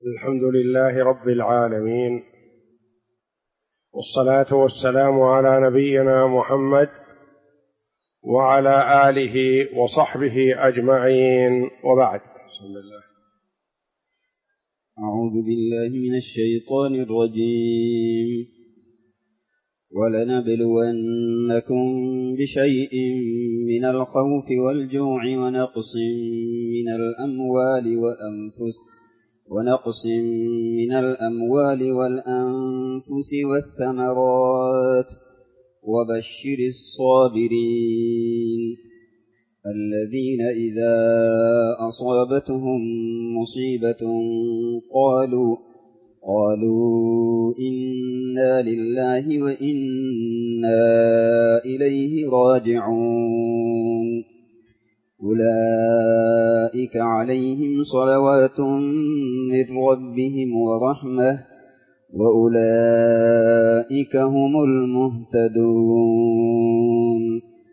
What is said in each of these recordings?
الحمد لله رب العالمين، والصلاة والسلام على نبينا محمد وعلى آله وصحبه أجمعين، وبعد. بسم الله. أعوذ بالله من الشيطان الرجيم. ولنبلونكم بشيء من الخوف والجوع ونقص من الأموال والأنفس والثمرات وبشر الصابرين الذين إذا أصابتهم مصيبة قالوا إنا لله وإنا إليه راجعون أولئك عليهم صلوات من ربهم ورحمة وأولئك هم المهتدون.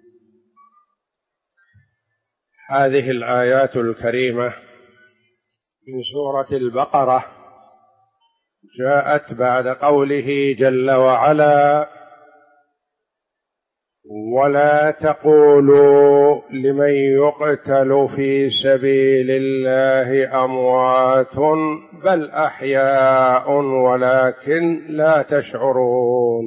هذه الآيات الكريمة من سورة البقرة جاءت بعد قوله جل وعلا: ولا تقولوا لمن يقتل في سبيل الله أموات بل أحياء ولكن لا تشعرون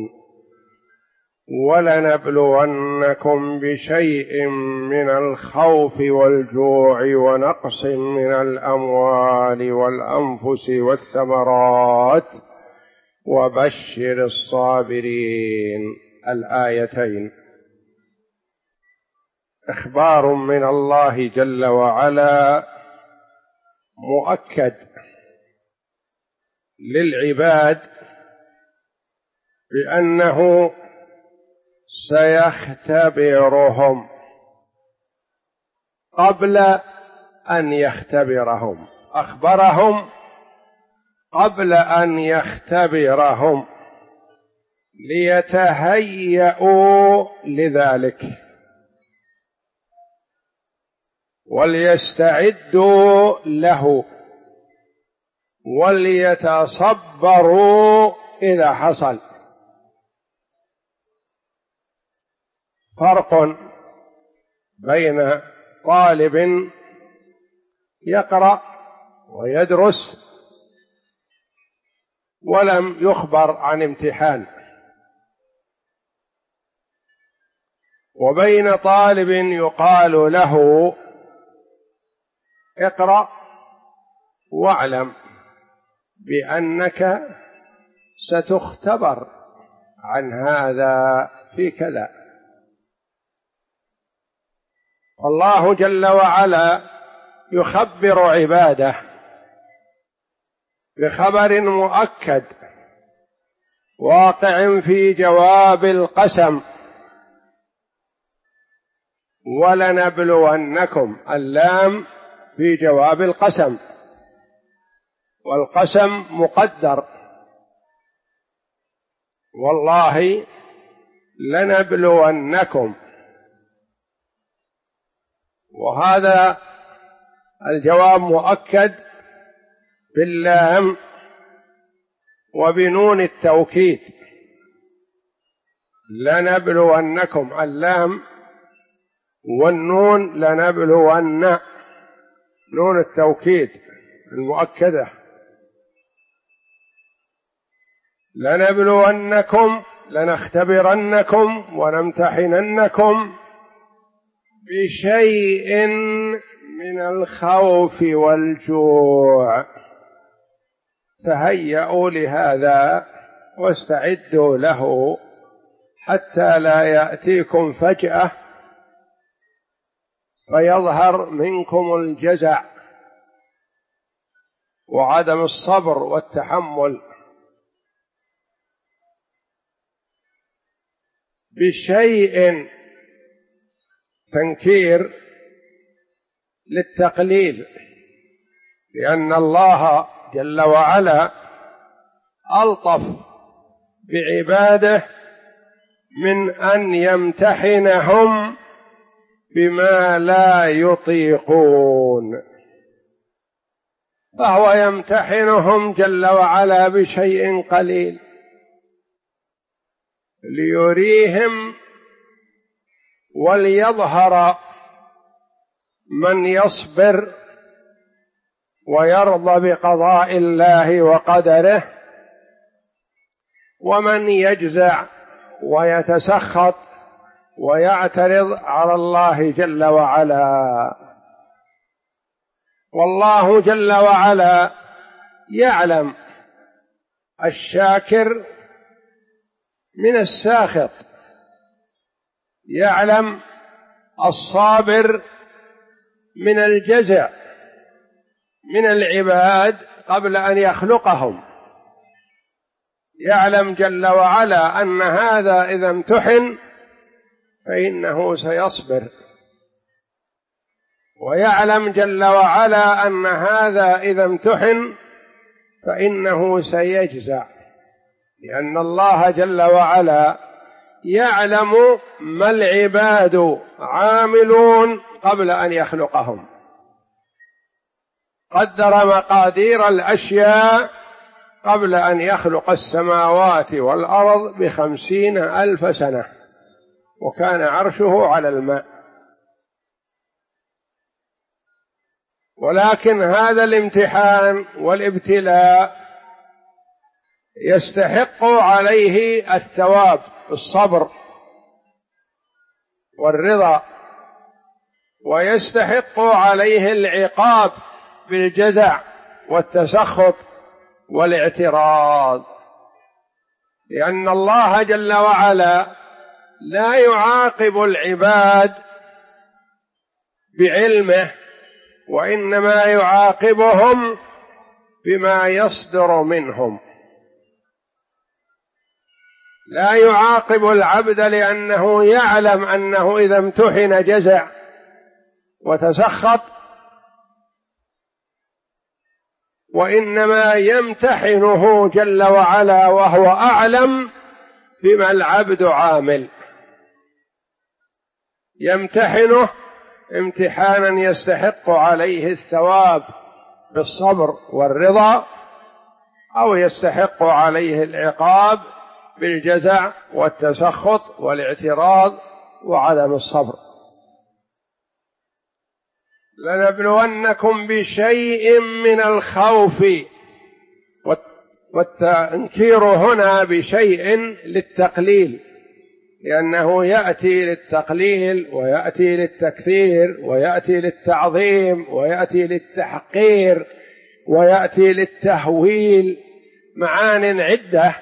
ولنبلونكم بشيء من الخوف والجوع ونقص من الأموال والأنفس والثمرات وبشر الصابرين. الآيتين إخبار من الله جل وعلا مؤكد للعباد بأنه سيختبرهم قبل أن يختبرهم، أخبرهم قبل أن يختبرهم ليتهيئوا لذلك وليستعدوا له وليتصبروا إذا حصل. فرق بين طالب يقرأ ويدرس ولم يخبر عن امتحان، وبين طالب يقال له اقرأ واعلم بأنك ستختبر عن هذا في كذا. الله جل وعلا يخبر عباده بخبر مؤكد واقع في جواب القسم: ولنبلونكم. اللام في جواب القسم، والقسم مقدر: والله لنبلونكم. وهذا الجواب مؤكد باللام وبنون التوكيد. لنبلونكم اللام والنون لنبلون، نون التوكيد المؤكدة. لنبلونكم لنختبرنكم ونمتحننكم بشيء من الخوف والجوع. تهيئوا لهذا واستعدوا له حتى لا يأتيكم فجأة فيظهر منكم الجزع وعدم الصبر والتحمل. بشيء تنكير للتقليل، لأن الله جل وعلا ألطف بعباده من أن يمتحنهم بما لا يطيقون. فهو يمتحنهم جل وعلا بشيء قليل ليريهم وليظهر من يصبر ويرضى بقضاء الله وقدره، ومن يجزع ويتسخط ويعترض على الله جل وعلا. والله جل وعلا يعلم الشاكر من الساخط، يعلم الصابر من الجزع من العباد قبل أن يخلقهم، يعلم جل وعلا أن هذا إذا امتحن فإنه سيصبر، ويعلم جل وعلا أن هذا إذا امتحن فإنه سيجزع، لأن الله جل وعلا يعلم ما العباد عاملون قبل أن يخلقهم، قدر مقادير الأشياء قبل أن يخلق السماوات والأرض 50,000 سنة، وكان عرشه على الماء. ولكن هذا الامتحان والابتلاء يستحق عليه الثواب بالصبر والرضا، ويستحق عليه العقاب بالجزع والتسخط والاعتراض، لأن الله جل وعلا لا يعاقب العباد بعلمه، وإنما يعاقبهم بما يصدر منهم. لا يعاقب العبد لأنه يعلم أنه إذا امتحن جزع وتسخط، وإنما يمتحنه جل وعلا وهو أعلم بما العبد عامل، يمتحنه امتحانا يستحق عليه الثواب بالصبر والرضا، أو يستحق عليه العقاب بالجزع والتسخط والاعتراض وعدم الصبر. لنبلونكم بشيء من الخوف، والتنكير هنا بشيء للتقليل، لأنه يأتي للتقليل ويأتي للتكثير ويأتي للتعظيم ويأتي للتحقير ويأتي للتهويل، معان عدة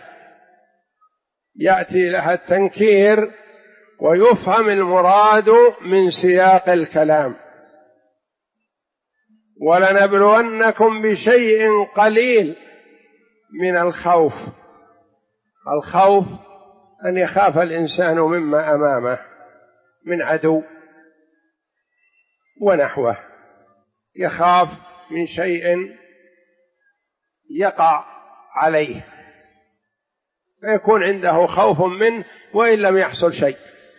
يأتي لها التنكير، ويفهم المراد من سياق الكلام. ولنبلونكم بشيء قليل من الخوف. الخوف أن يخاف الإنسان مما أمامه من عدو ونحوه، يخاف من شيء يقع عليه فيكون عنده خوف منه وإن لم يحصل شيء.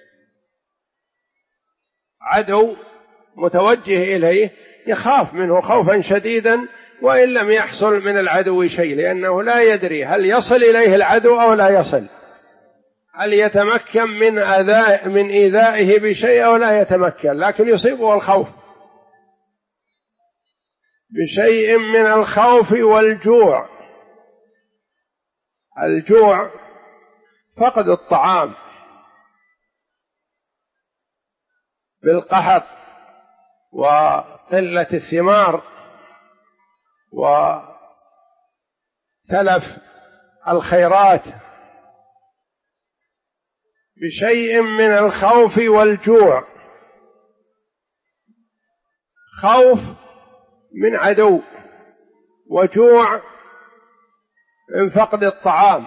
عدو متوجه إليه يخاف منه خوفا شديدا وإن لم يحصل من العدو شيء، لأنه لا يدري هل يصل إليه العدو أو لا يصل، هل يتمكن من إيذائه بشيء أو لا يتمكن، لكن يصيبه الخوف. بشيء من الخوف والجوع. الجوع فقد الطعام بالقحط وقلة الثمار وتلف الخيرات. بشيء من الخوف والجوع، خوف من عدو وجوع من فقد الطعام.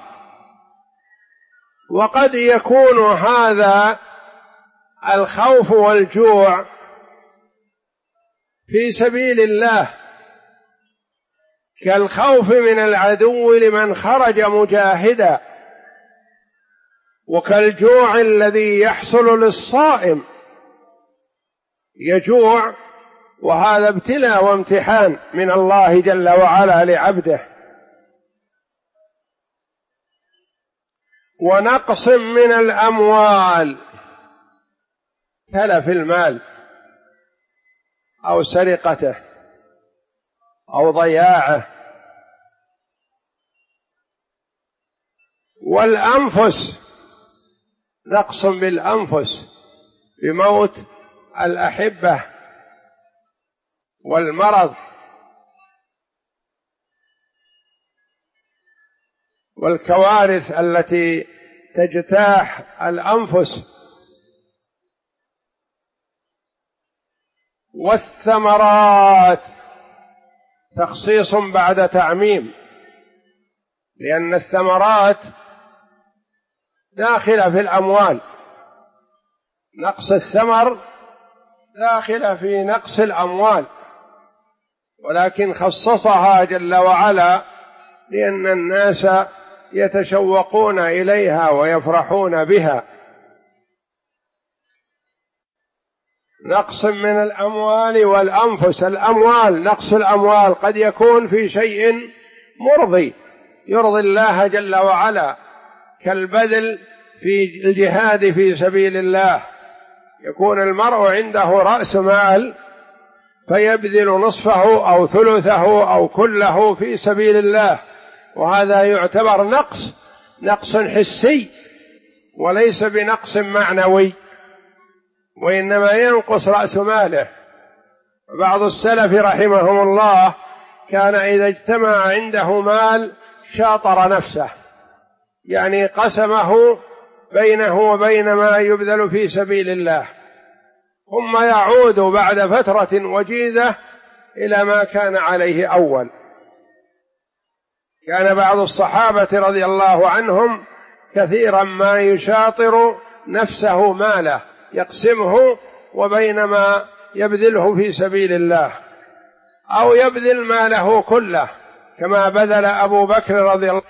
وقد يكون هذا الخوف والجوع في سبيل الله، كالخوف من العدو لمن خرج مجاهدا، وكالجوع الذي يحصل للصائم، يجوع وهذا ابتلاء وامتحان من الله جل وعلا لعبده. ونقص من الأموال، تلف المال أو سرقته أو ضياعه. والأنفس، نقص بالأنفس بموت الأحبة والمرض والكوارث التي تجتاح الأنفس. والثمرات، تخصيص بعد تعميم، لأن الثمرات داخلة في الأموال، نقص الثمر داخلة في نقص الأموال، ولكن خصصها جل وعلا لأن الناس يتشوقون إليها ويفرحون بها. نقص من الأموال والأنفس. الأموال، نقص الأموال قد يكون في شيء مرضي يرضي الله جل وعلا، كالبذل في الجهاد في سبيل الله، يكون المرء عنده رأس مال فيبذل نصفه أو ثلثه أو كله في سبيل الله، وهذا يعتبر نقص حسي وليس بنقص معنوي، وإنما ينقص رأس ماله. بعض السلف رحمهم الله كان إذا اجتمع عنده مال شاطر نفسه، يعني قسمه بينه وبين ما يبذل في سبيل الله، ثم يعود بعد فترة وجيزة إلى ما كان عليه أول. كان بعض الصحابة رضي الله عنهم كثيرا ما يشاطر نفسه ماله، يقسمه وبينما يبذله في سبيل الله، أو يبذل ماله كله كما بذل أبو بكر رضي الله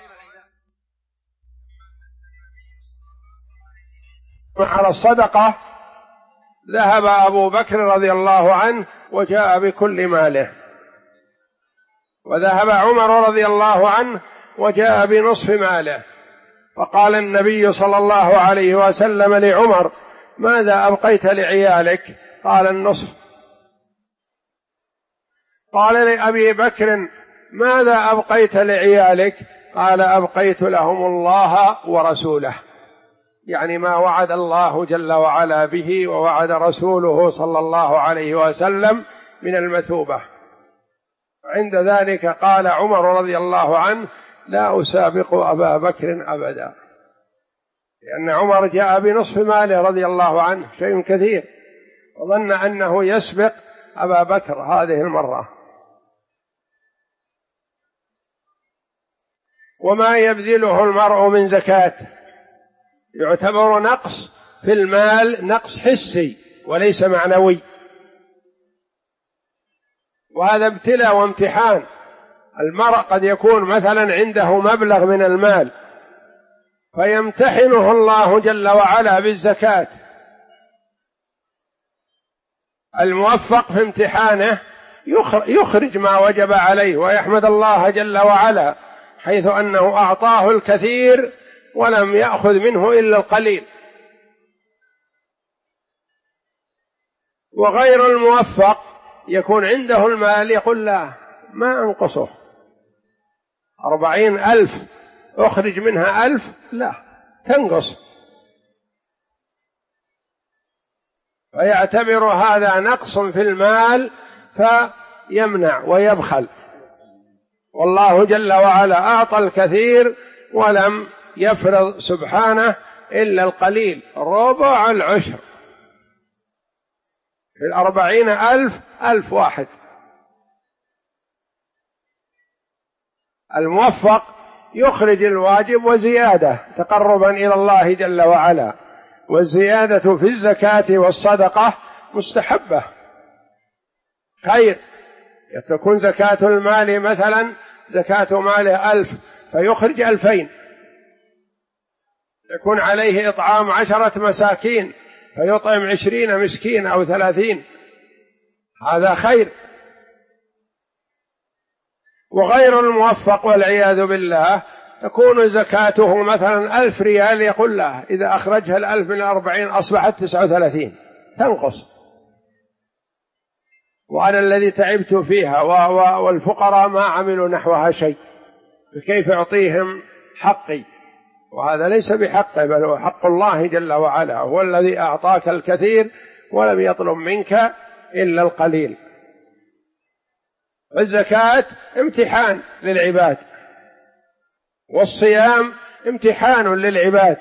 عنه على الصدقة. ذهب أبو بكر رضي الله عنه وجاء بكل ماله، وذهب عمر رضي الله عنه وجاء بنصف ماله. فقال النبي صلى الله عليه وسلم لعمر: ماذا أبقيت لعيالك؟ قال: النصف. قال لأبي بكر: ماذا أبقيت لعيالك؟ قال: أبقيت لهم الله ورسوله، يعني ما وعد الله جل وعلا به ووعد رسوله صلى الله عليه وسلم من المثوبة. عند ذلك قال عمر رضي الله عنه: لا أسابق أبا بكر أبدا، لأن عمر جاء بنصف ماله رضي الله عنه، شيء كثير، وظن أنه يسبق أبا بكر هذه المرة. وما يبذله المرء من زكاة يعتبر نقص في المال، نقص حسي وليس معنوي، وهذا ابتلاء وامتحان. المرء قد يكون مثلا عنده مبلغ من المال فيمتحنه الله جل وعلا بالزكاة. الموفق في امتحانه يخرج ما وجب عليه ويحمد الله جل وعلا، حيث أنه أعطاه الكثير ولم يأخذ منه إلا القليل. وغير الموفق يكون عنده المال يقول: لا، ما أنقصه، 40,000 أخرج منها 1,000، لا، تنقص، فيعتبر هذا نقص في المال فيمنع ويبخل. والله جل وعلا أعطى الكثير ولم يفرض سبحانه إلا القليل، ربع العشر، في 40,000 1,000 واحد. الموفق يخرج الواجب وزيادة تقربا إلى الله جل وعلا، والزيادة في الزكاة والصدقة مستحبة خير. تكون زكاة المال مثلا زكاة ماله 1,000 فيخرج 2,000، يكون عليه إطعام 10 مساكين فيطعم 20 مسكين أو 30، هذا خير. وغير الموفق والعياذ بالله تكون زكاته مثلا 1000 ريال، يقول له إذا أخرجها 1000 من 40 أصبحت 39، تنقص، وأنا الذي تعبت فيها والفقراء ما عملوا نحوها شيء، فكيف أعطيهم حقي؟ وهذا ليس بحقه، بل هو حق الله جل وعلا، هو الذي أعطاك الكثير ولم يطلب منك إلا القليل. الزكاة امتحان للعباد، والصيام امتحان للعباد،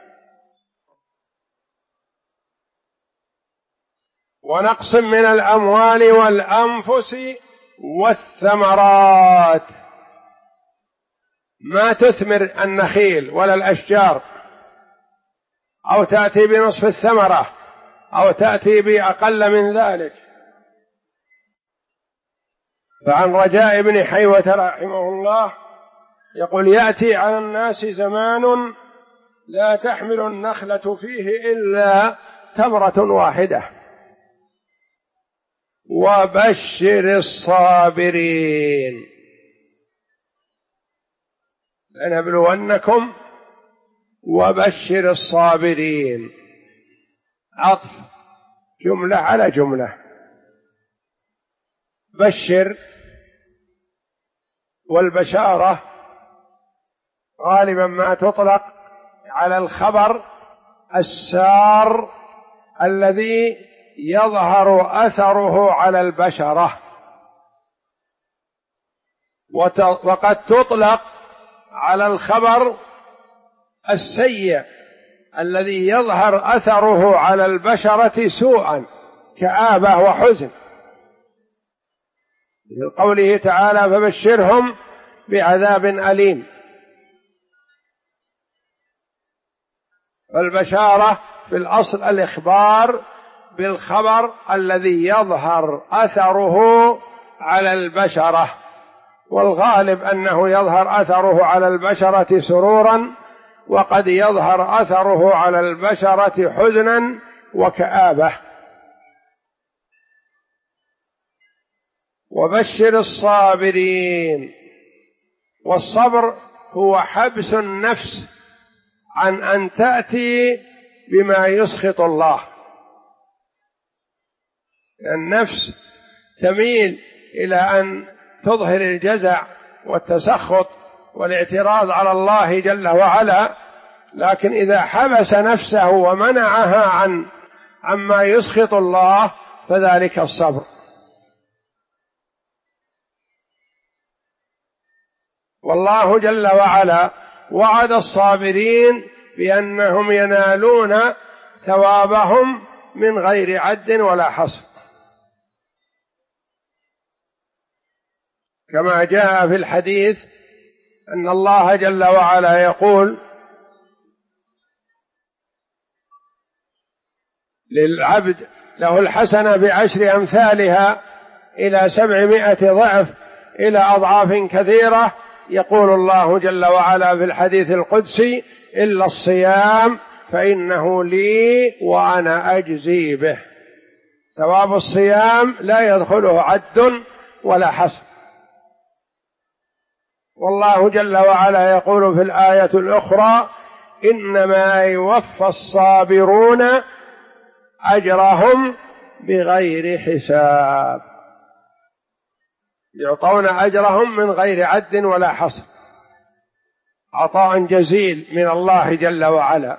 ونقص من الأموال والأنفس والثمرات. ما تثمر النخيل ولا الأشجار، أو تأتي بنصف الثمرة أو تأتي بأقل من ذلك. فعن رجاء بن حيوة رحمه الله يقول: يأتي على الناس زمان لا تحمل النخلة فيه إلا تمرة واحدة، وبشر الصابرين لنبلونكم وبشر الصابرين. عطف جملة على جملة. بشر، والبشارة غالبا ما تطلق على الخبر السار الذي يظهر أثره على البشرة، وقد تطلق على الخبر السيء الذي يظهر أثره على البشرة سوءا، كآبة وحزن، مثل قوله تعالى: فبشرهم بعذاب أليم. فالبشارة في الأصل الإخبار بالخبر الذي يظهر أثره على البشرة، والغالب أنه يظهر أثره على البشرة سرورا، وقد يظهر أثره على البشرة حزنا وكآبة. وبشر الصابرين. والصبر هو حبس النفس عن أن تأتي بما يسخط الله. النفس تميل إلى أن تظهر الجزع والتسخط والاعتراض على الله جل وعلا، لكن إذا حبس نفسه ومنعها عما يسخط الله فذلك الصبر. والله جل وعلا وعد الصابرين بأنهم ينالون ثوابهم من غير عد ولا حصر، كما جاء في الحديث أن الله جل وعلا يقول للعبد: له الحسنة بعشر أمثالها إلى 700 ضعف إلى أضعاف كثيرة. يقول الله جل وعلا في الحديث القدسي: إلا الصيام فإنه لي وأنا أجزي به. ثواب الصيام لا يدخله عد ولا حصر. والله جل وعلا يقول في الآية الأخرى: إنما يوفى الصابرون أجرهم بغير حساب. يعطون أجرهم من غير عد ولا حصر، عطاء جزيل من الله جل وعلا.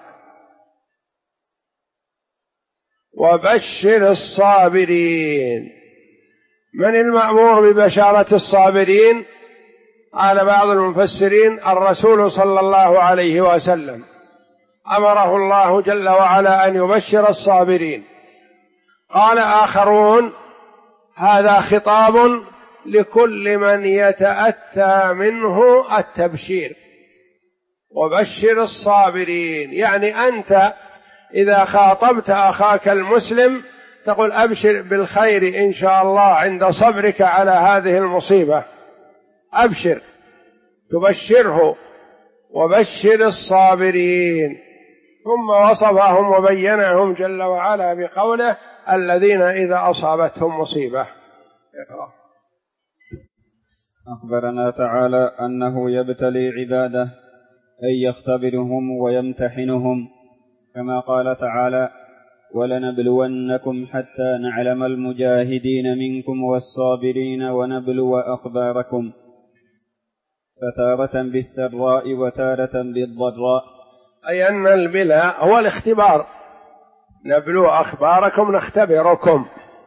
وبشر الصابرين. من المأمور ببشارة الصابرين؟ قال بعض المفسرين: الرسول صلى الله عليه وسلم أمره الله جل وعلا أن يبشر الصابرين. قال آخرون: هذا خطاب لكل من يتأتى منه التبشير. وبشر الصابرين يعني أنت إذا خاطبت أخاك المسلم تقول: أبشر بالخير إن شاء الله عند صبرك على هذه المصيبة، أبشر، تبشره. وبشر الصابرين. ثم وصفهم وبينهم جل وعلا بقوله: الذين إذا أصابتهم مصيبة. أخبرنا تعالى أنه يبتلي عباده أي يختبرهم ويمتحنهم، كما قال تعالى: ولنبلونكم حتى نعلم المجاهدين منكم والصابرين ونبلو أخباركم، فتارة بالسراء وتارة بالضراء، أي أن البلاء هو الاختبار، نبلو أخباركم نختبركم.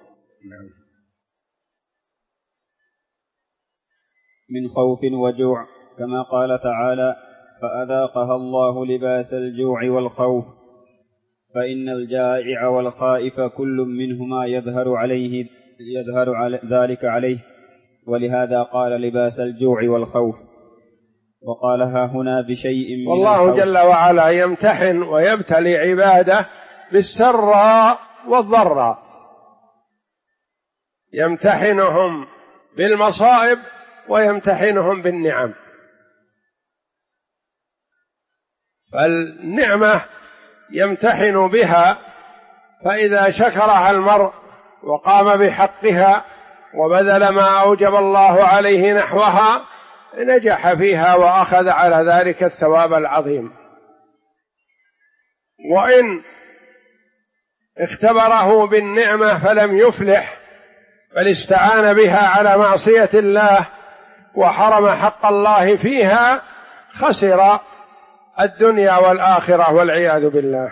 من خوف وجوع، كما قال تعالى: فأذاقها الله لباس الجوع والخوف، فإن الجائع والخائف كل منهما يظهر ذلك عليه، ولهذا قال لباس الجوع والخوف، وقالها هنا بشيء من والله جل وعلا يمتحن ويبتلي عباده بالسراء والضراء، يمتحنهم بالمصائب ويمتحنهم بالنعم. فالنعمة يمتحن بها، فإذا شكرها المرء وقام بحقها وبذل ما أوجب الله عليه نحوها نجح فيها وأخذ على ذلك الثواب العظيم. وإن اختبره بالنعمة فلم يفلح بل استعان بها على معصية الله وحرم حق الله فيها خسر الدنيا والآخرة والعياذ بالله.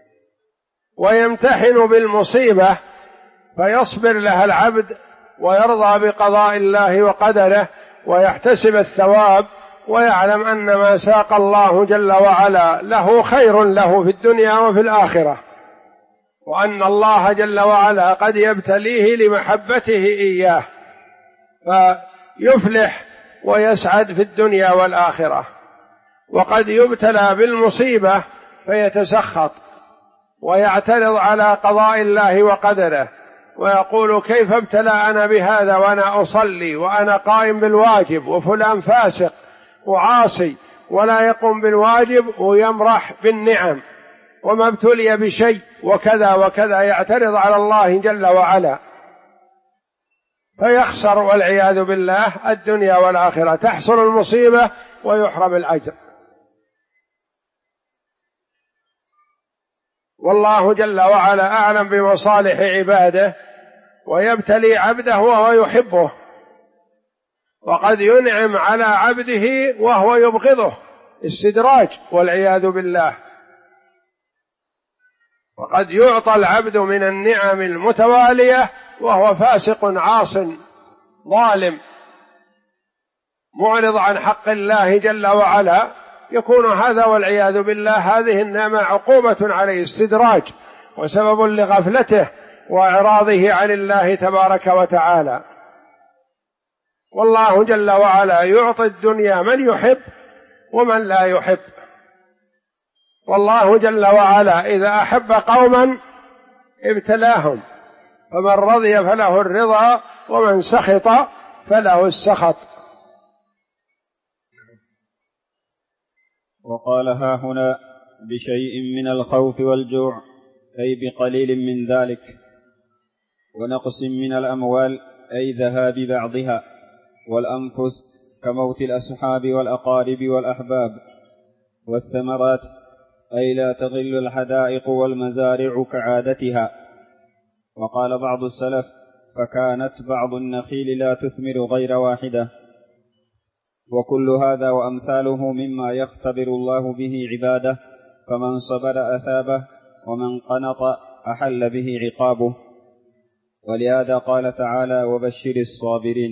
ويمتحن بالمصيبة فيصبر لها العبد ويرضى بقضاء الله وقدره ويحتسب الثواب ويعلم أن ما ساق الله جل وعلا له خير له في الدنيا وفي الآخرة، وأن الله جل وعلا قد يبتليه لمحبته إياه فيفلح ويسعد في الدنيا والآخرة. وقد يبتلى بالمصيبة فيتسخط ويعترض على قضاء الله وقدره ويقول: كيف ابتلى بهذا وأنا أصلي وأنا قائم بالواجب، وفلان فاسق وعاصي ولا يقوم بالواجب ويمرح بالنعم وما ابتلي بشيء وكذا وكذا، يعترض على الله جل وعلا فيخسر والعياذ بالله الدنيا والآخرة، تحصل المصيبة ويحرم الأجر. والله جل وعلا أعلم بمصالح عباده ويبتلي عبده وهو يحبه، وقد ينعم على عبده وهو يبغضه، استدراج والعياذ بالله. وقد يعطى العبد من النعم المتوالية وهو فاسق عاص ظالم معرض عن حق الله جل وعلا، يكون هذا والعياذ بالله هذه النعمة عقوبة عليه، استدراج وسبب لغفلته وإعراضه عن الله تبارك وتعالى. والله جل وعلا يعطي الدنيا من يحب ومن لا يحب. والله جل وعلا إذا أحب قوما ابتلاهم، فمن رضي فله الرضا ومن سخط فله السخط. وقالها هنا بشيء من الخوف والجوع، أي بقليل من ذلك، ونقص من الأموال أي ذهاب بعضها، والأنفس كموت الأصحاب والأقارب والأحباب، والثمرات أي لا تغل الحدائق والمزارع كعادتها. وقال بعض السلف: فكانت بعض النخيل لا تثمر غير واحدة. وكل هذا وأمثاله مما يختبر الله به عباده، فمن صبر أثابه ومن قنط أحل به عقابه. ولهذا قال تعالى: وبشر الصابرين.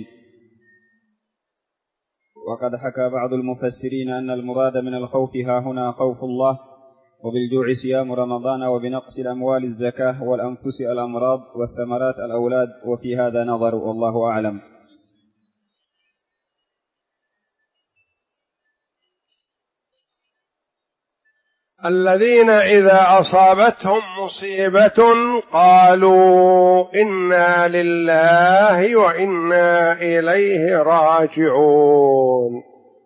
وقد حكى بعض المفسرين أن المراد من الخوف ها هنا خوف الله، وبالجوع صيام رمضان، وبنقص الأموال الزكاة، والأنفس الأمراض، والثمرات الأولاد، وفي هذا نظر والله أعلم. الذين إذا أصابتهم مصيبة قالوا إنا لله وإنا إليه راجعون،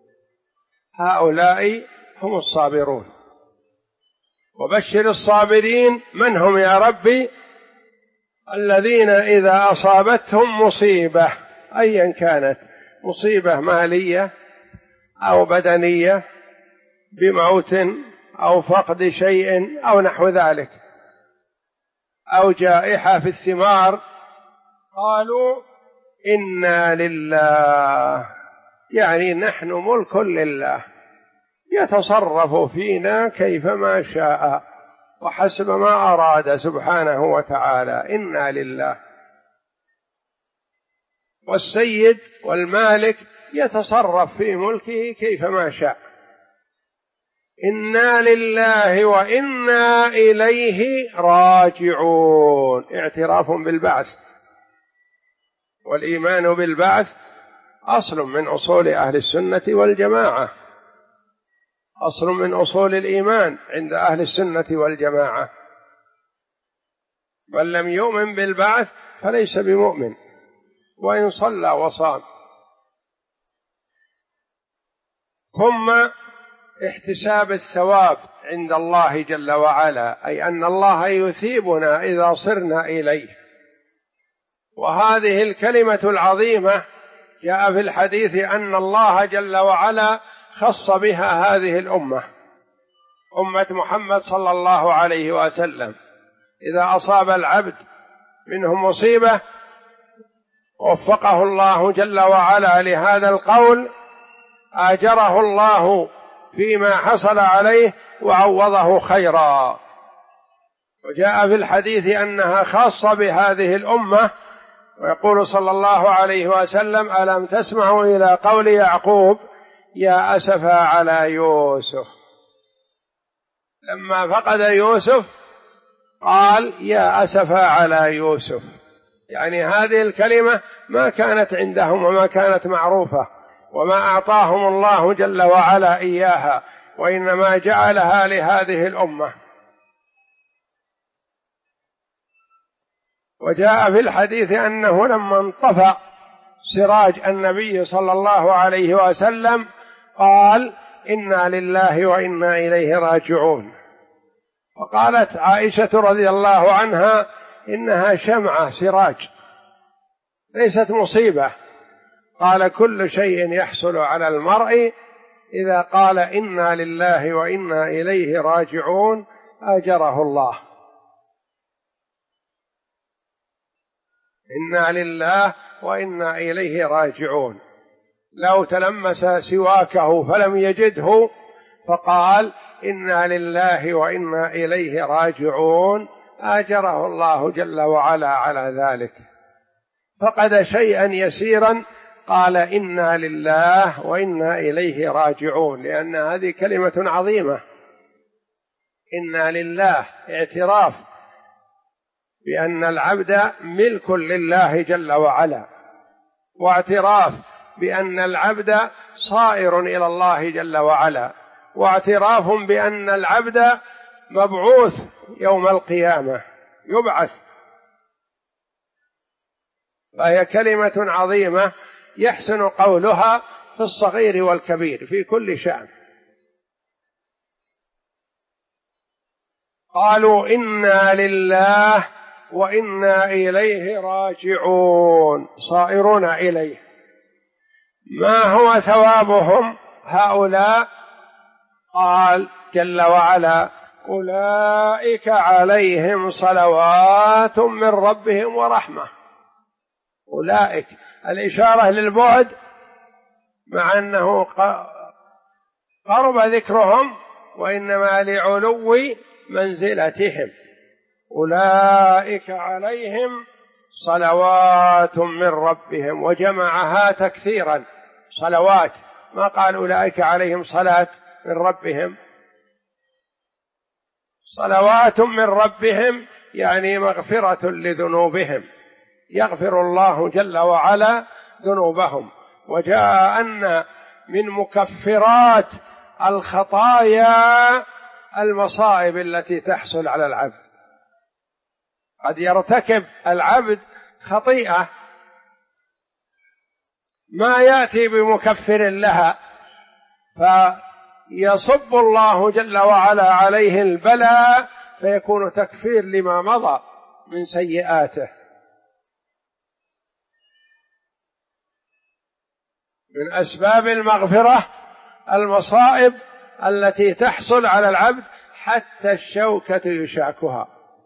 هؤلاء هم الصابرون. وبشر الصابرين، من هم يا ربي؟ الذين إذا أصابتهم مصيبة أيا كانت، مصيبة مالية أو بدنية بموت أو فقد شيء أو نحو ذلك، أو جائحة في الثمار، قالوا إنا لله، يعني نحن ملك لله يتصرف فينا كيفما شاء وحسب ما أراد سبحانه وتعالى، إنا لله. والسيد والمالك يتصرف في ملكه كيفما شاء. إنا لله وإنا إليه راجعون، اعتراف بالبعث، والإيمان بالبعث أصل من أصول أهل السنة والجماعة، أصل من أصول الإيمان عند أهل السنة والجماعة. من لم يؤمن بالبعث فليس بمؤمن وإن صلى وصام. ثم احتساب الثواب عند الله جل وعلا، أي أن الله يثيبنا إذا صرنا إليه. وهذه الكلمة العظيمة جاء في الحديث أن الله جل وعلا خص بها هذه الأمة، أمة محمد صلى الله عليه وسلم. إذا أصاب العبد منهم مصيبة وفقه الله جل وعلا لهذا القول، آجره الله فيما حصل عليه وعوضه خيرا. وجاء في الحديث أنها خاصة بهذه الأمة، ويقول صلى الله عليه وسلم: ألم تسمعوا إلى قول يعقوب يا أسفا على يوسف؟ لما فقد يوسف قال يا أسفا على يوسف، يعني هذه الكلمة ما كانت عندهم وما كانت معروفة وما أعطاهم الله جل وعلا إياها، وإنما جعلها لهذه الأمة. وجاء في الحديث أنه لما انطفأ سراج النبي صلى الله عليه وسلم قال: إنا لله وإنا إليه راجعون. وقالت عائشة رضي الله عنها: إنها شمعة سراج ليست مصيبة. قال: كل شيء يحصل على المرء إذا قال إنا لله وإنا إليه راجعون أجره الله. إنا لله وإنا إليه راجعون. لو تلمس سواكه فلم يجده فقال إنا لله وإنا إليه راجعون آجره الله جل وعلا على ذلك. فقد شيئا يسيرا قال إنا لله وإنا إليه راجعون، لأن هذه كلمة عظيمة. إنا لله اعتراف بأن العبد ملك لله جل وعلا، واعتراف بأن العبد صائر إلى الله جل وعلا، واعتراف بأن العبد مبعوث يوم القيامة يبعث. فهي كلمة عظيمة يحسن قولها في الصغير والكبير في كل شأن. قالوا إنا لله وإنا إليه راجعون، صائرون إليه. ما هو ثوابهم هؤلاء؟ قال جل وعلا: أولئك عليهم صلوات من ربهم ورحمة. أولئك الإشارة للبعد، مع أنه قرب ذكرهم، وإنما لعلو منزلتهم. أولئك عليهم صلوات من ربهم، وجمعها تكثيرا صلوات، ما قال أولئك عليهم صلاة من ربهم. صلوات من ربهم يعني مغفرة لذنوبهم، يغفر الله جل وعلا ذنوبهم. وجاء أن من مكفرات الخطايا المصائب التي تحصل على العبد. قد يرتكب العبد خطيئة ما يأتي بمكفر لها، فيصب الله جل وعلا عليه البلاء فيكون تكفير لما مضى من سيئاته. من أسباب المغفرة المصائب التي تحصل على العبد حتى الشوكة يشاكها،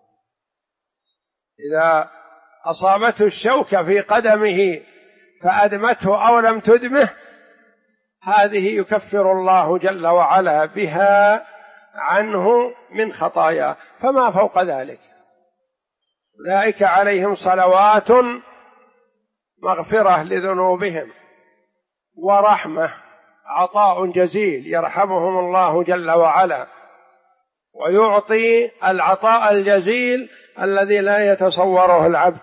إذا أصابته الشوكة في قدمه فأدمته أو لم تدمه، هذه يكفر الله جل وعلا بها عنه من خطاياه، فما فوق ذلك. أولئك عليهم صلوات مغفرة لذنوبهم ورحمة، عطاء جزيل يرحمهم الله جل وعلا، ويعطي العطاء الجزيل الذي لا يتصوره العبد.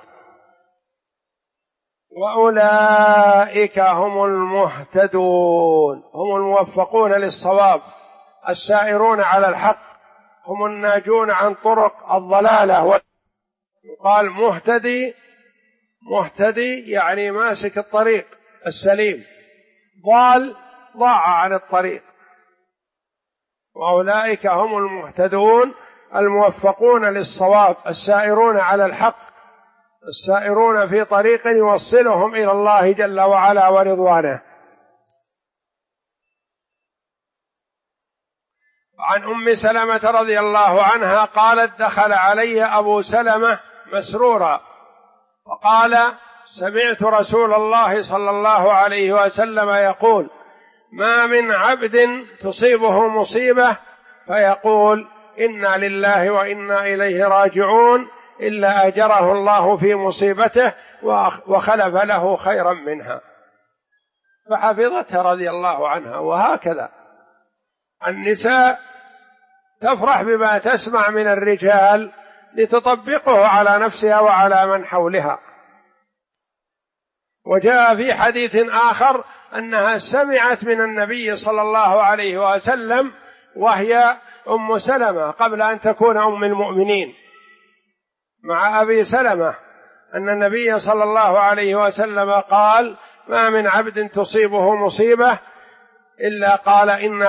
وأولئك هم المهتدون، هم الموفقون للصواب، السائرون على الحق، هم الناجون عن طرق الضلالة. قال مهتدي، مهتدي يعني ماسك الطريق السليم، ضال ضاع عن الطريق. وأولئك هم المهتدون الموفقون للصواب، السائرون على الحق، السائرون في طريق يوصلهم إلى الله جل وعلا ورضوانه. عن أم سلمة رضي الله عنها قالت: دخل علي أبو سلمة مسرورا وقال: سمعت رسول الله صلى الله عليه وسلم يقول: ما من عبد تصيبه مصيبة فيقول إنا لله وإنا إليه راجعون إلا أجره الله في مصيبته وخلف له خيرا منها. فحفظتها رضي الله عنها. وهكذا النساء تفرح بما تسمع من الرجال لتطبقه على نفسها وعلى من حولها. وجاء في حديث آخر أنها سمعت من النبي صلى الله عليه وسلم وهي أم سلمة قبل أن تكون أم المؤمنين مع أبي سلمة، أن النبي صلى الله عليه وسلم قال: ما من عبد تصيبه مصيبة إلا قال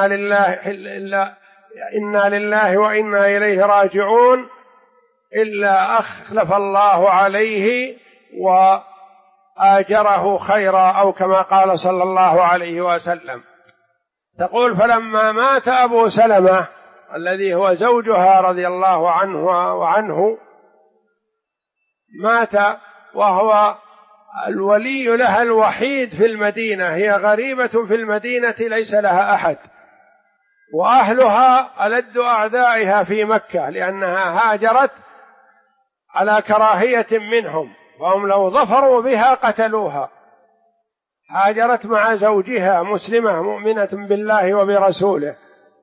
إنا لله وإنا إليه راجعون إلا أخلف الله عليه وآجره خيرا، أو كما قال صلى الله عليه وسلم. تقول: فلما مات أبو سلمة الذي هو زوجها رضي الله عنه مات وهو الولي لها الوحيد في المدينة، هي غريبة في المدينة ليس لها أحد، وأهلها ألد أعدائها في مكة لأنها هاجرت على كراهية منهم، وهم لو ظفروا بها قتلوها. هاجرت مع زوجها مسلمة مؤمنة بالله وبرسوله.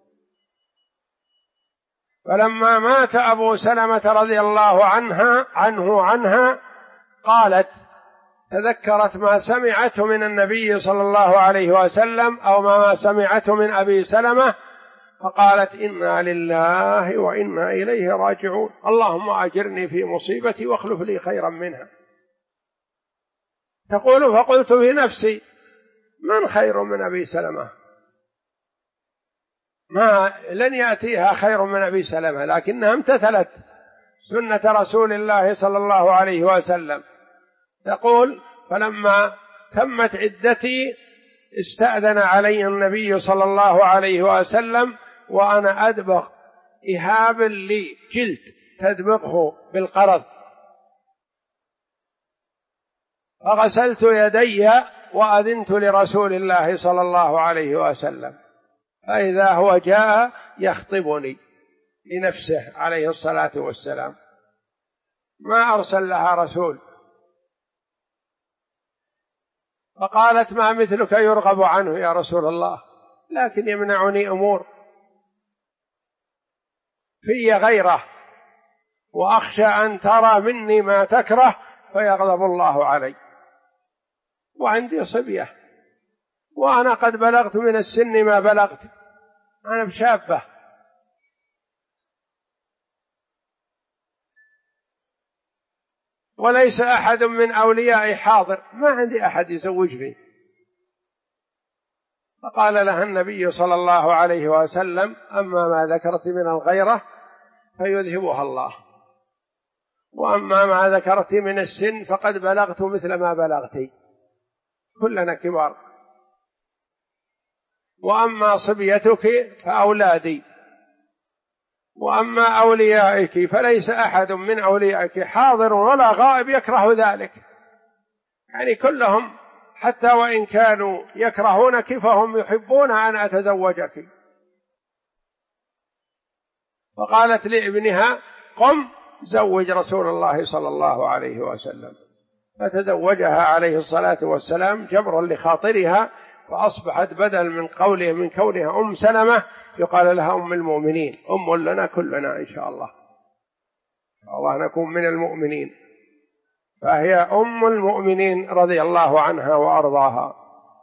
فلما مات أبو سلمة رضي الله عنها قالت، تذكرت ما سمعته من النبي صلى الله عليه وسلم أو ما سمعته من أبي سلمة، فقالت: إنا لله وإنا إليه راجعون، اللهم أجرني في مصيبتي واخلف لي خيرا منها. تقول: فقلت في نفسي: من خير من أبي سلمة؟ لن يأتيها خير من أبي سلمة، لكنها امتثلت سنة رسول الله صلى الله عليه وسلم. تقول: فلما تمت عدتي استأذن علي النبي صلى الله عليه وسلم وأنا أدبغ إهاب لي جلد تدبغه بالقرض، فغسلت يدي وأذنت لرسول الله صلى الله عليه وسلم، فإذا هو جاء يخطبني لنفسه عليه الصلاة والسلام، ما أرسل لها رسول. فقالت: ما مثلك يرغب عنه يا رسول الله، لكن يمنعني أمور في غيره، وأخشى أن ترى مني ما تكره فيغضب الله علي، وعندي صبية، وأنا قد بلغت من السن ما بلغت، أنا بشابة. وليس أحد من أوليائي حاضر، ما عندي أحد يزوجني. فقال لها النبي صلى الله عليه وسلم: أما ما ذكرت من الغيرة فيذهبها الله، وأما ما ذكرت من السن فقد بلغت مثل ما بلغت، كلنا كبار. وأما صبيتك فأولادي، وأما أوليائك فليس أحد من أوليائك حاضر ولا غائب يكره ذلك، يعني كلهم حتى وإن كانوا يكرهونك فهم يحبون أن أتزوجك. فقالت لابنها قم زوج رسول الله صلى الله عليه وسلم، فتزوجها عليه الصلاة والسلام جبرا لخاطرها، فأصبحت بدل من كونها أم سلمة يقال لها أم المؤمنين، أم لنا كلنا إن شاء الله، الله نكون من المؤمنين، فهي أم المؤمنين رضي الله عنها وأرضاها.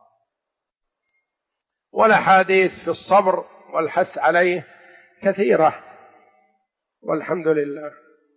والأحاديث في الصبر والحث عليه كثيرة والحمد لله.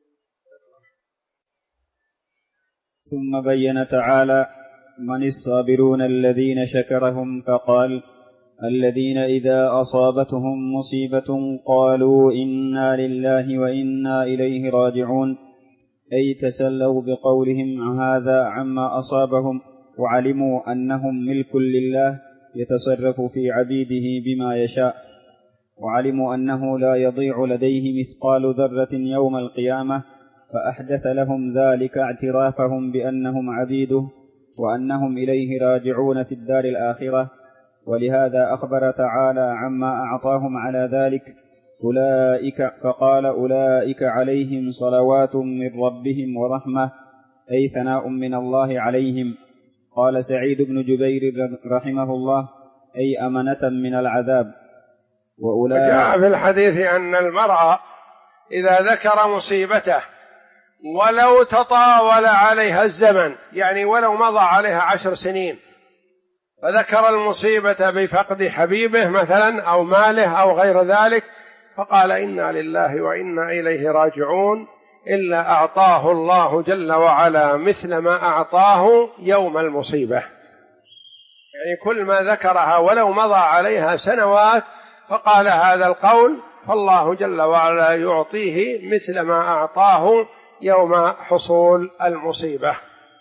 ثم بين تعالى من الصابرون الذين شكرهم فقال الذين إذا أصابتهم مصيبة قالوا إنا لله وإنا إليه راجعون، أي تسلوا بقولهم هذا عما أصابهم، وعلموا أنهم ملك لله يتصرف في عبيده بما يشاء، وعلموا أنه لا يضيع لديه مثقال ذرة يوم القيامة، فأحدث لهم ذلك اعترافهم بأنهم عبيده وأنهم إليه راجعون في الدار الآخرة. ولهذا أخبر تعالى عما أعطاهم على ذلك فقال أولئك عليهم صلوات من ربهم ورحمة، أي ثناء من الله عليهم. قال سعيد بن جبير رحمه الله أي أمنة من العذاب. وجاء في الحديث أن المرء إذا ذكر مصيبته ولو تطاول عليها الزمن، يعني ولو مضى عليها 10 سنين، فذكر المصيبة بفقد حبيبه مثلا أو ماله أو غير ذلك، فقال إنا لله وإنا إليه راجعون، إلا أعطاه الله جل وعلا مثل ما أعطاه يوم المصيبة. يعني كل ما ذكرها ولو مضى عليها سنوات فقال هذا القول، فالله جل وعلا يعطيه مثل ما أعطاه يوم حصول المصيبة.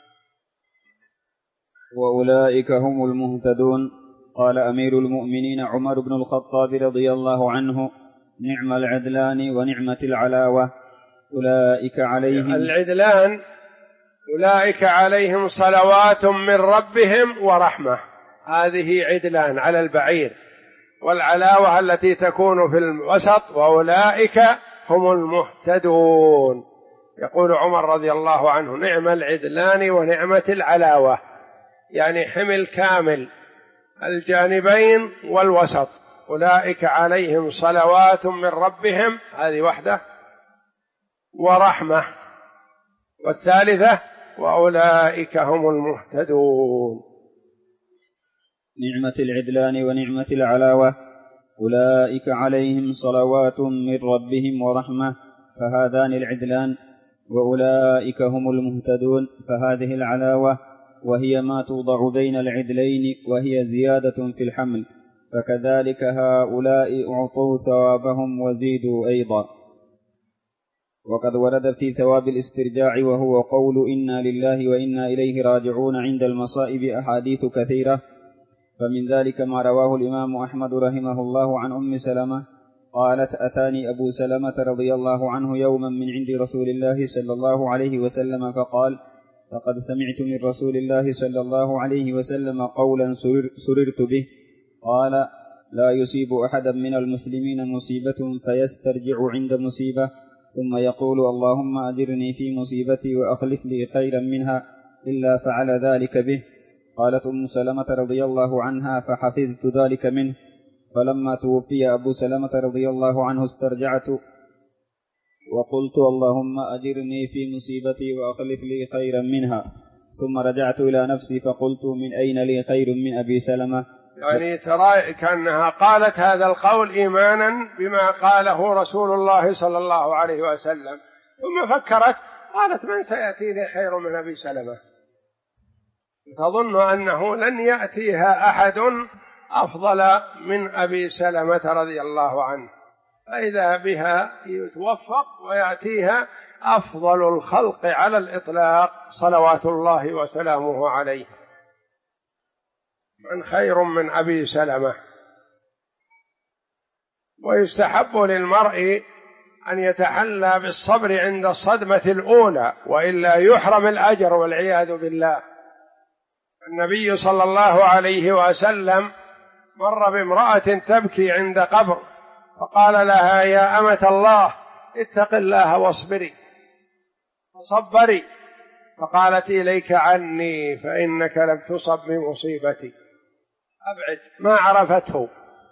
وأولئك هم المهتدون. قال أمير المؤمنين عمر بن الخطاب رضي الله عنه نعم العدلان ونعمة العلاوة أولئك عليهم العدلان أولئك عليهم صلوات من ربهم ورحمة، هذه عدلان على البعير، والعلاوة التي تكون في الوسط، وأولئك هم المهتدون. يقول عمر رضي الله عنه نعم العدلان ونعمة العلاوة، يعني حمل كامل الجانبين والوسط. أولئك عليهم صلوات من ربهم، هذه وحده، ورحمة، والثالثة وأولئك هم المهتدون. نعمة العدلان ونعمة العلاوة أولئك عليهم صلوات من ربهم ورحمة، فهذان العدلان، وأولئك هم المهتدون فهذه العلاوة، وهي ما توضع بين العدلين وهي زيادة في الحمل، فكذلك هؤلاء أعطوا ثوابهم وزيدوا أيضا. وقد ورد في ثواب الاسترجاع وهو قول إنا لله وإنا إليه راجعون عند المصائب أحاديث كثيرة، فمن ذلك ما رواه الإمام أحمد رحمه الله عن أم سلمة قالت أتاني أبو سلمة رضي الله عنه يوما من عند رسول الله صلى الله عليه وسلم فقال لقد سمعت من رسول الله صلى الله عليه وسلم قولا سررت به، قال لا يصيب أحدا من المسلمين مصيبة فيسترجع عند مصيبة ثم يقول اللهم أجرني في مصيبتي وأخلف لي خيرا منها إلا فعل ذلك به. قالت أم سلمة رضي الله عنها فحفظت ذلك منه، فلما توفي أبو سلمة رضي الله عنه استرجعت وقلت اللهم أجرني في مصيبتي وأخلف لي خيرا منها، ثم رجعت إلى نفسي فقلت من أين لي خير من أبي سلمة. يعني ترى كأنها قالت هذا القول إيمانا بما قاله رسول الله صلى الله عليه وسلم، ثم فكرت قالت من سيأتيني خير من أبي سلمة، تظن أنه لن يأتيها أحد أفضل من أبي سلمة رضي الله عنه، فإذا بها يتوفق ويأتيها أفضل الخلق على الإطلاق صلوات الله وسلامه عليه. من خير من أبي سلمة. ويستحب للمرء أن يتحلى بالصبر عند الصدمة الأولى، وإلا يحرم الأجر والعياذ بالله. النبي صلى الله عليه وسلم مر بامرأة تبكي عند قبر، فقال لها: يا أمة الله اتق الله واصبري، فصبري. فقالت: إليك عني فإنك لم تصب بمصيبتي. أبعد، ما عرفته.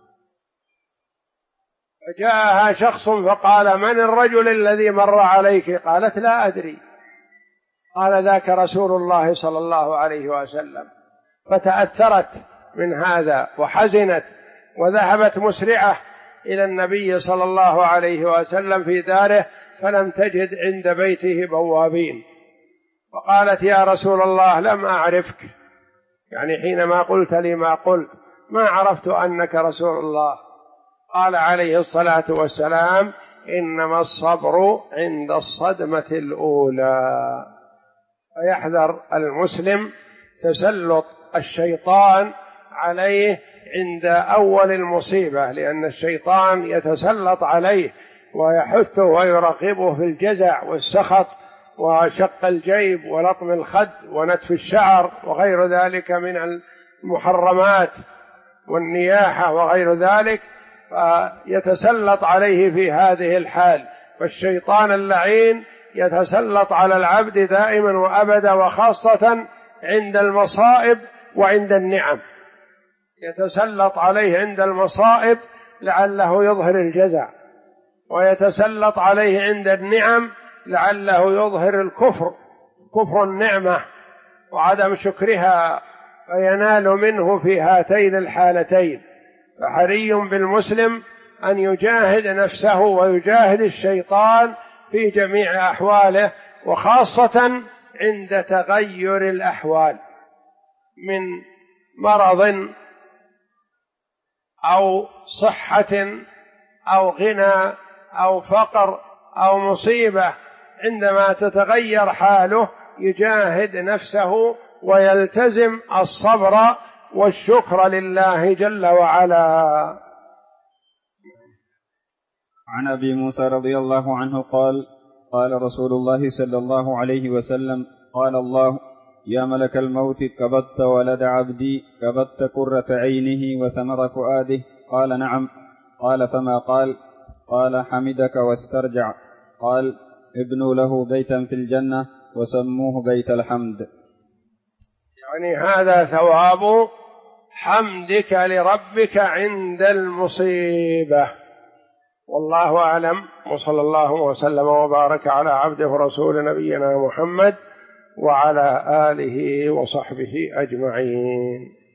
فجاءها شخص فقال: من الرجل الذي مر عليك؟ قالت: لا أدري. قال: ذاك رسول الله صلى الله عليه وسلم. فتأثرت من هذا وحزنت، وذهبت مسرعة إلى النبي صلى الله عليه وسلم في داره، فلم تجد عند بيته بوابين، فقالت: يا رسول الله لم أعرفك، يعني حينما قلت لي ما قلت ما عرفت أنك رسول الله. قال عليه الصلاة والسلام: إنما الصبر عند الصدمة الأولى. فيحذر المسلم تسلط الشيطان عليه عند أول المصيبة، لأن الشيطان يتسلط عليه ويحثه ويرغبه في الجزع والسخط وشق الجيب ولطم الخد ونتف الشعر وغير ذلك من المحرمات والنياحة وغير ذلك، فيتسلط عليه في هذه الحال. فالشيطان اللعين يتسلط على العبد دائما وأبدا، وخاصة عند المصائب وعند النعم. يتسلط عليه عند المصائب لعله يظهر الجزع، ويتسلط عليه عند النعم لعله يظهر الكفر، كفر النعمة وعدم شكرها، فينال منه في هاتين الحالتين. فحري بالمسلم أن يجاهد نفسه ويجاهد الشيطان في جميع أحواله، وخاصة عند تغير الأحوال من مرض أو صحة أو غنى أو فقر أو مصيبة. عندما تتغير حاله يجاهد نفسه ويلتزم الصبر والشكر لله جل وعلا. عن أبي موسى رضي الله عنه قال: قال رسول الله صلى الله عليه وسلم: قال الله: يا ملك الموت كبت ولد عبدي، كبت قرة عينه وثمر فؤاده. قال: نعم. قال: فما قال؟ قال: حمدك واسترجع. قال: ابنوا له بيتا في الجنة وسموه بيت الحمد. يعني هذا ثواب حمدك لربك عند المصيبة. والله أعلم، وصلى الله وسلم وبارك على عبده ورسول نبينا محمد وعلى آله وصحبه أجمعين.